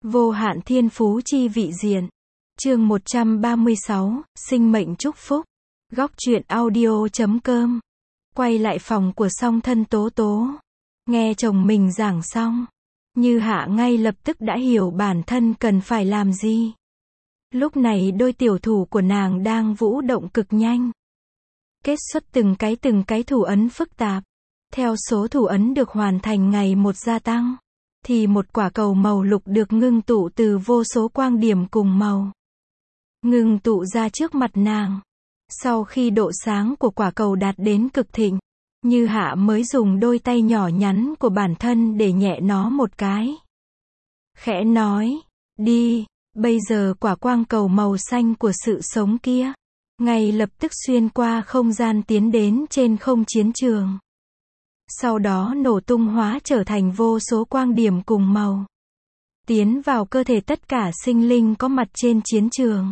Vô hạn thiên phú chi vị diện. Chương 136, sinh mệnh chúc phúc. Góc truyện audio.com. Quay lại phòng của song thân Tố Tố. Nghe chồng mình giảng xong, Như Hạ ngay lập tức đã hiểu bản thân cần phải làm gì. Lúc này đôi tiểu thủ của nàng đang vũ động cực nhanh. Kết xuất từng cái thủ ấn phức tạp. Theo số thủ ấn được hoàn thành ngày một gia tăng, thì một quả cầu màu lục được ngưng tụ từ vô số quang điểm cùng màu. Ngưng tụ ra trước mặt nàng. Sau khi độ sáng của quả cầu đạt đến cực thịnh, Như Hạ mới dùng đôi tay nhỏ nhắn của bản thân để nhẹ nó một cái. Khẽ nói, đi, bây giờ quả quang cầu màu xanh của sự sống kia, ngay lập tức xuyên qua không gian tiến đến trên không chiến trường. Sau đó nổ tung hóa trở thành vô số quang điểm cùng màu. Tiến vào cơ thể tất cả sinh linh có mặt trên chiến trường.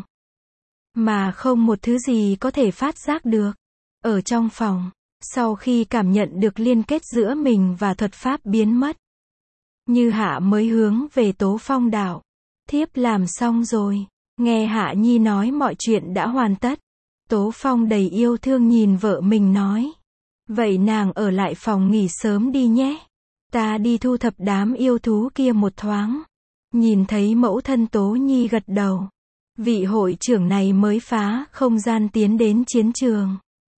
Mà không một thứ gì có thể phát giác được. Ở trong phòng, sau khi cảm nhận được liên kết giữa mình và thuật pháp biến mất, Như Hạ mới hướng về Tố Phong đạo. Thiếp làm xong rồi. Nghe Hạ Nhi nói mọi chuyện đã hoàn tất, Tố Phong đầy yêu thương nhìn vợ mình nói. Vậy nàng ở lại phòng nghỉ sớm đi nhé. Ta đi thu thập đám yêu thú kia một thoáng. Nhìn thấy mẫu thân Tố Nhi gật đầu. Vị hội trưởng này mới phá không gian tiến đến chiến trường.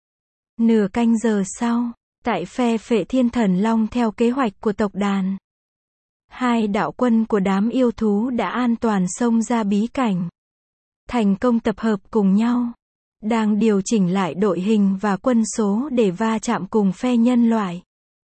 Nửa canh giờ sau, tại phe Phệ Thiên Thần Long theo kế hoạch của tộc đàn, hai đạo quân của đám yêu thú đã an toàn xông ra bí cảnh. Thành công tập hợp cùng nhau. Đang điều chỉnh lại đội hình và quân số để va chạm cùng phe nhân loại.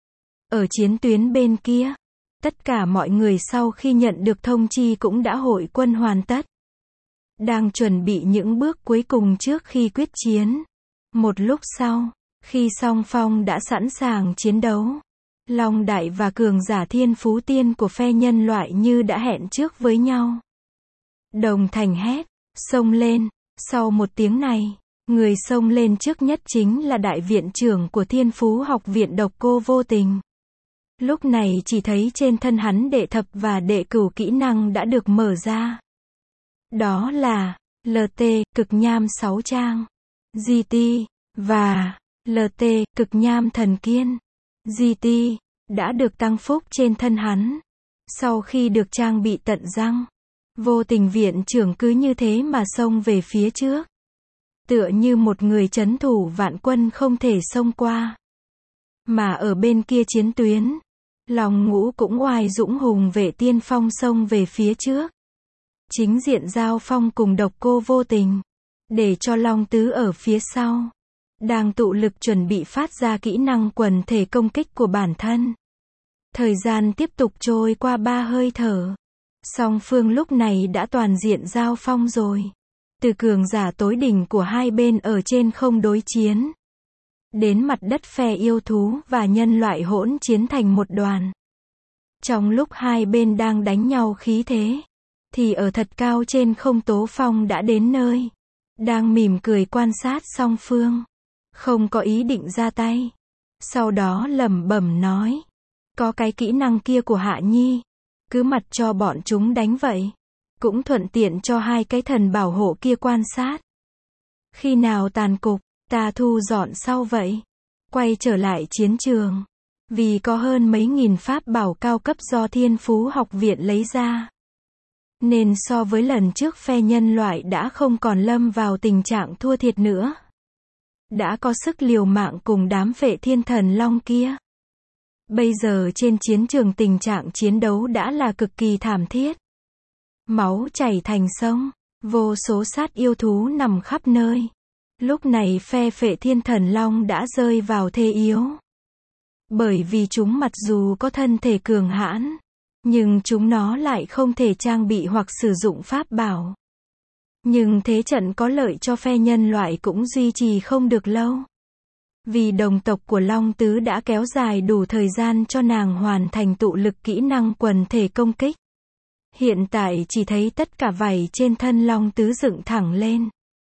Ở chiến tuyến bên kia, tất cả mọi người sau khi nhận được thông chi cũng đã hội quân hoàn tất. Đang chuẩn bị những bước cuối cùng trước khi quyết chiến. Một lúc sau, khi song phong đã sẵn sàng chiến đấu, Long Đại và cường giả Thiên Phú Tiên của phe nhân loại như đã hẹn trước với nhau. Đồng thanh hét, xông lên. Sau một tiếng này, người xông lên trước nhất chính là đại viện trưởng của Thiên Phú Học viện Độc Cô Vô Tình. Lúc này chỉ thấy trên thân hắn đệ thập và đệ cửu kỹ năng đã được mở ra. Đó là LT, cực nham 6 trang, GT, và LT, cực nham thần kiên. GT, đã được tăng phúc trên thân hắn. Sau khi được trang bị tận răng, Vô Tình viện trưởng cứ như thế mà xông về phía trước. Tựa như một người trấn thủ vạn quân không thể xông qua. Mà ở bên kia chiến tuyến, Long Ngũ cũng oai dũng hùng vệ tiên phong xông về phía trước. Chính diện giao phong cùng Độc Cô Vô Tình. Để cho Long Tứ ở phía sau. Đang tụ lực chuẩn bị phát ra kỹ năng quần thể công kích của bản thân. Thời gian tiếp tục trôi qua 3 hơi thở. Song phương lúc này đã toàn diện giao phong rồi. Từ cường giả tối đỉnh của hai bên ở trên không đối chiến, đến mặt đất phe yêu thú và nhân loại hỗn chiến thành một đoàn. Trong lúc hai bên đang đánh nhau khí thế, thì ở thật cao trên không Tố Phong đã đến nơi. Đang mỉm cười quan sát song phương. Không có ý định ra tay. Sau đó lẩm bẩm nói. Có cái kỹ năng kia của Hạ Nhi. Cứ mặc cho bọn chúng đánh vậy. Cũng thuận tiện cho hai cái thần bảo hộ kia quan sát. Khi nào tàn cục, ta thu dọn sau vậy. Quay trở lại chiến trường. Vì có hơn mấy nghìn pháp bảo cao cấp do Thiên Phú Học viện lấy ra. Nên so với lần trước phe nhân loại đã không còn lâm vào tình trạng thua thiệt nữa. Đã có sức liều mạng cùng đám Phệ Thiên Thần Long kia. Bây giờ trên chiến trường tình trạng chiến đấu đã là cực kỳ thảm thiết. Máu chảy thành sông, vô số sát yêu thú nằm khắp nơi. Lúc này phe Phệ Thiên Thần Long đã rơi vào thế yếu. Bởi vì chúng mặc dù có thân thể cường hãn, nhưng chúng nó lại không thể trang bị hoặc sử dụng pháp bảo. Nhưng thế trận có lợi cho phe nhân loại cũng duy trì không được lâu. Vì đồng tộc của Long Tứ đã kéo dài đủ thời gian cho nàng hoàn thành tụ lực kỹ năng quần thể công kích. Hiện tại chỉ thấy tất cả vảy trên thân Long Tứ dựng thẳng lên.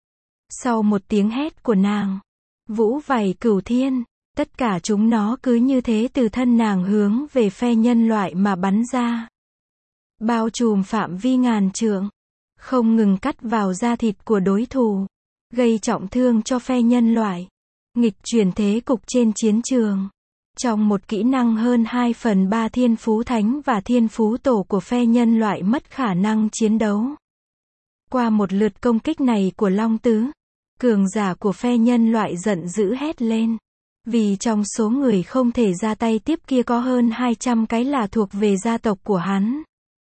Sau một tiếng hét của nàng, vũ vảy cửu thiên, tất cả chúng nó cứ như thế từ thân nàng hướng về phe nhân loại mà bắn ra. bao trùm phạm vi ngàn trượng, không ngừng cắt vào da thịt của đối thủ, gây trọng thương cho phe nhân loại, nghịch chuyển thế cục trên chiến trường. Trong một kỹ năng hơn 2/3 thiên phú thánh và thiên phú tổ của phe nhân loại mất khả năng chiến đấu. Qua một lượt công kích này của Long Tứ, cường giả của phe nhân loại giận dữ hét lên. Vì trong số người không thể ra tay tiếp kia có hơn 200 cái là thuộc về gia tộc của hắn.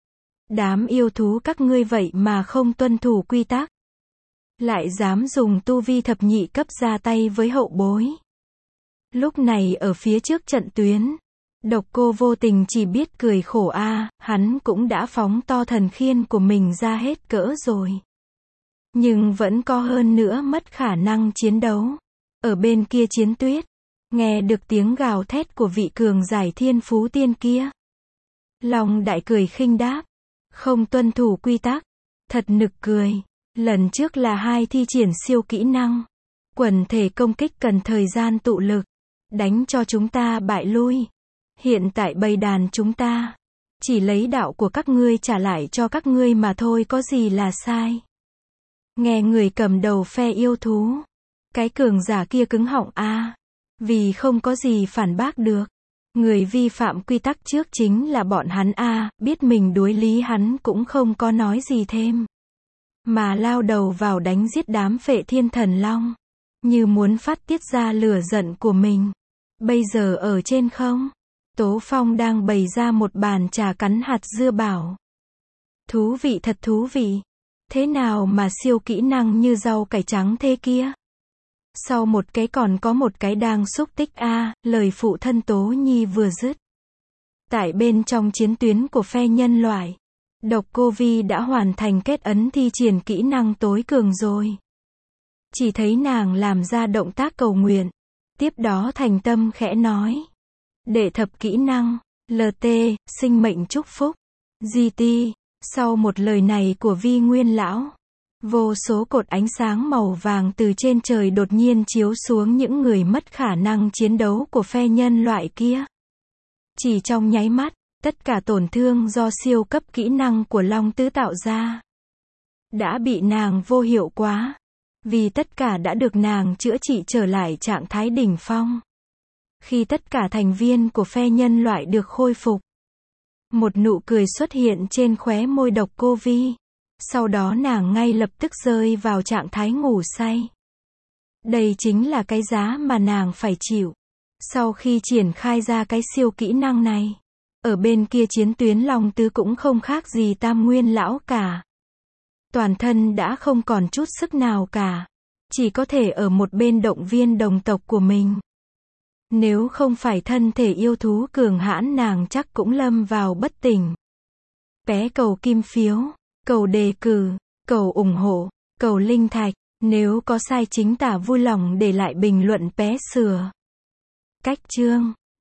Đám yêu thú các ngươi vậy mà không tuân thủ quy tắc. Lại dám dùng tu vi thập nhị cấp ra tay với hậu bối. Lúc này ở phía trước trận tuyến, Độc Cô Vô Tình chỉ biết cười khổ hắn cũng đã phóng to thần khiên của mình ra hết cỡ rồi. Nhưng vẫn có hơn nữa mất khả năng chiến đấu. Ở bên kia Chiến Tuyết, nghe được tiếng gào thét của vị cường giải thiên phú tiên kia. Long Đại cười khinh đáp, không tuân thủ quy tắc, thật nực cười. Lần trước là hai thi triển siêu kỹ năng. Quần thể công kích cần thời gian tụ lực, đánh cho chúng ta bại lui. Hiện tại bầy đàn chúng ta chỉ lấy đạo của các ngươi trả lại cho các ngươi mà thôi, có gì là sai. Nghe người cầm đầu phe yêu thú, cái cường giả kia cứng họng vì không có gì phản bác được. Người vi phạm quy tắc trước chính là bọn hắn biết mình đối lý hắn cũng không có nói gì thêm. Mà lao đầu vào đánh giết đám Phệ Thiên Thần Long, như muốn phát tiết ra lửa giận của mình. Bây giờ ở trên không, Tố Phong đang bày ra một bàn trà cắn hạt dưa bảo. Thú vị, thật thú vị. Thế nào mà siêu kỹ năng như rau cải trắng thế kia? Sau một cái còn có một cái đang xúc tích lời phụ thân Tố Nhi vừa dứt. Tại bên trong chiến tuyến của phe nhân loại, Độc Cô Vi đã hoàn thành kết ấn thi triển kỹ năng tối cường rồi. Chỉ thấy nàng làm ra động tác cầu nguyện. Tiếp đó thành tâm khẽ nói. Đệ thập kỹ năng, LT, sinh mệnh chúc phúc. GT, sau một lời này của Vi Nguyên Lão, vô số cột ánh sáng màu vàng từ trên trời đột nhiên chiếu xuống những người mất khả năng chiến đấu của phe nhân loại kia. Chỉ trong nháy mắt, tất cả tổn thương do siêu cấp kỹ năng của Long Tứ tạo ra đã bị nàng vô hiệu hóa. Vì tất cả đã được nàng chữa trị trở lại trạng thái đỉnh phong. Khi tất cả thành viên của phe nhân loại được khôi phục, một nụ cười xuất hiện trên khóe môi Độc Cô Vi. Sau đó nàng ngay lập tức rơi vào trạng thái ngủ say. Đây chính là cái giá mà nàng phải chịu sau khi triển khai ra cái siêu kỹ năng này. Ở bên kia chiến tuyến Long Tứ cũng không khác gì Tam Nguyên Lão cả. Toàn thân đã không còn chút sức nào cả. Chỉ có thể ở một bên động viên đồng tộc của mình. Nếu không phải thân thể yêu thú cường hãn nàng chắc cũng lâm vào bất tỉnh. Vé cầu kim phiếu, cầu đề cử, cầu ủng hộ, cầu linh thạch. Nếu có sai chính tả vui lòng để lại bình luận vé sửa. Cách chương